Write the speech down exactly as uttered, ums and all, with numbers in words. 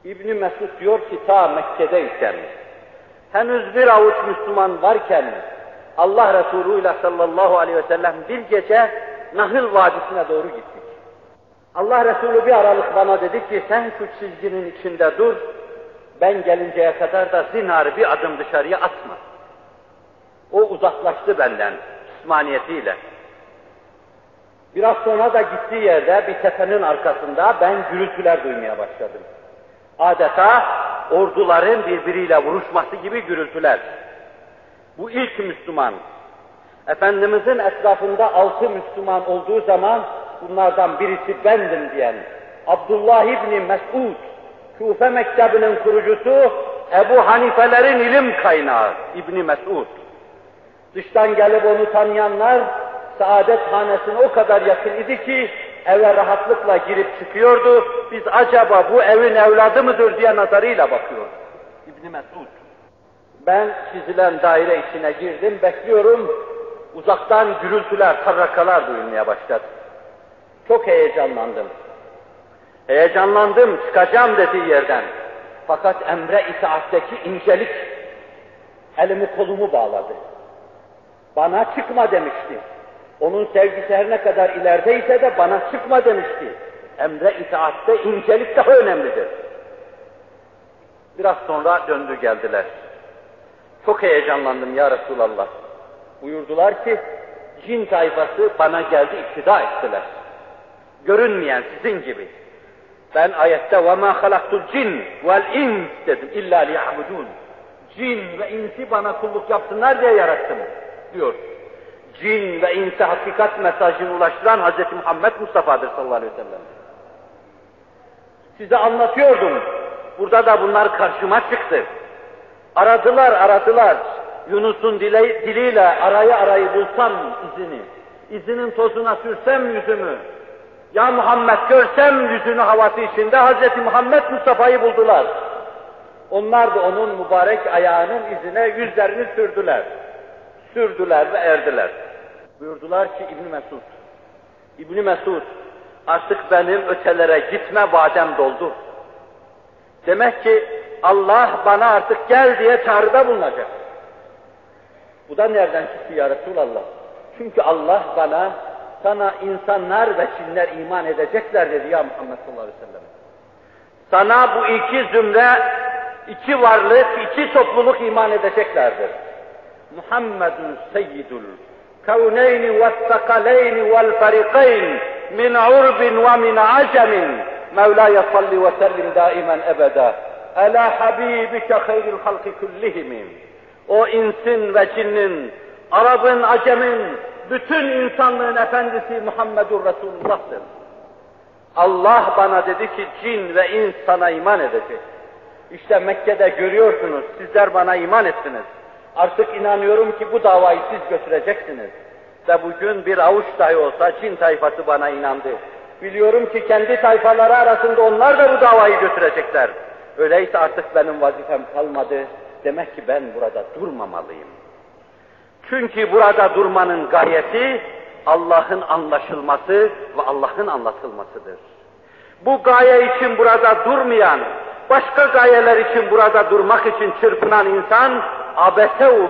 İbn Mesud diyor ki ta Mekke'deyken, henüz bir avuç Müslüman varken, Allah Resulü ile sallallahu aleyhi ve sellem bir gece Nahıl Vadisi'ne doğru gittik. Allah Resulü bir aralık bana dedi ki, sen şu çizginin içinde dur, ben gelinceye kadar da zinhar bir adım dışarıya atma. O uzaklaştı benden, cismaniyetiyle. Biraz sonra da gittiği yerde bir tepenin arkasında ben gürültüler duymaya başladım. Adeta orduların birbiriyle vuruşması gibi gürültüler. Bu ilk Müslüman. Efendimizin etrafında altı Müslüman olduğu zaman bunlardan birisi bendim diyen Abdullah İbni Mesud, Küfe Mektebi'nin kurucusu, Ebu Hanifelerin ilim kaynağı İbni Mesud. Dıştan gelip onu tanıyanlar, saadet hanesine o kadar yakın idi ki eve rahatlıkla girip çıkıyordu. Biz acaba bu evin evladı mıdır diye nazarıyla bakıyoruz. İbni Mesud. Ben çizilen daire içine girdim, bekliyorum. Uzaktan gürültüler, tarrakalar duyulmaya başladı. Çok heyecanlandım. Heyecanlandım, çıkacağım dediği yerden. Fakat emre itaatteki incelik elimi kolumu bağladı. Bana çıkma demişti. Onun sevgisi her ne kadar ilerideyse de bana çıkma demişti. Emre itaatte incelik daha önemlidir. Biraz sonra döndü geldiler. Çok heyecanlandım ya Resulallah. Buyurdular ki, cin tayfası bana geldi, iktida ettiler. Görünmeyen sizin gibi. Ben ayette وَمَا خَلَقْتُ الْجِنِّ وَالْاِنْسِ dedim. اِلَّا لِيَعْبُدُونَ. Cin ve insi bana kulluk yapsınlar diye yarattım diyor. Cin ve insi hakikat mesajını ulaştıran Hz. Muhammed Mustafa'dır sallallahu aleyhi ve sellem. Size anlatıyordum. Burada da bunlar karşıma çıktı. Aradılar, aradılar. Yunus'un dili, diliyle arayı arayı bulsam izini, izinin tozuna sürsem yüzümü, ya Muhammed görsem yüzünü havası içinde Hz. Muhammed Mustafa'yı buldular. Onlar da onun mübarek ayağının izine yüzlerini sürdüler. Sürdüler ve erdiler. Buyurdular ki İbn Mesud, İbn Mesud, artık benim ötelere gitme vadem doldu. Demek ki Allah bana artık gel diye çağrıda bulunacak. Bu da nereden çıktı ya Resulallah? Çünkü Allah bana, sana insanlar ve cinler iman edecekler dedi ya Muhammed sallallahu aleyhi ve sellem. Sana bu iki zümre, iki varlık, iki topluluk iman edeceklerdir. Muhammedun seyyidul kevneyni ve's-sakaleyni vel-farikayn min urbin ve min acemin Mevla'ya salli ve sellim daimen ebeda ala habibike hayril halki kullihim. O insin ve cinnin, Arap'ın, Acem'in, bütün insanlığın efendisi Muhammedur Resulullah'tır. Allah bana dedi ki cin ve ins sana iman edecek. İşte Mekke'de görüyorsunuz, sizler bana iman ettiniz. Artık inanıyorum ki bu davayı siz götüreceksiniz. Ve bugün bir avuç dahi olsa cin tayfası bana inandı. Biliyorum ki kendi tayfaları arasında onlar da bu davayı götürecekler. Öyleyse artık benim vazifem kalmadı. Demek ki ben burada durmamalıyım. Çünkü burada durmanın gayesi Allah'ın anlaşılması ve Allah'ın anlatılmasıdır. Bu gaye için burada durmayan, başka gayeler için burada durmak için çırpınan insan abese-u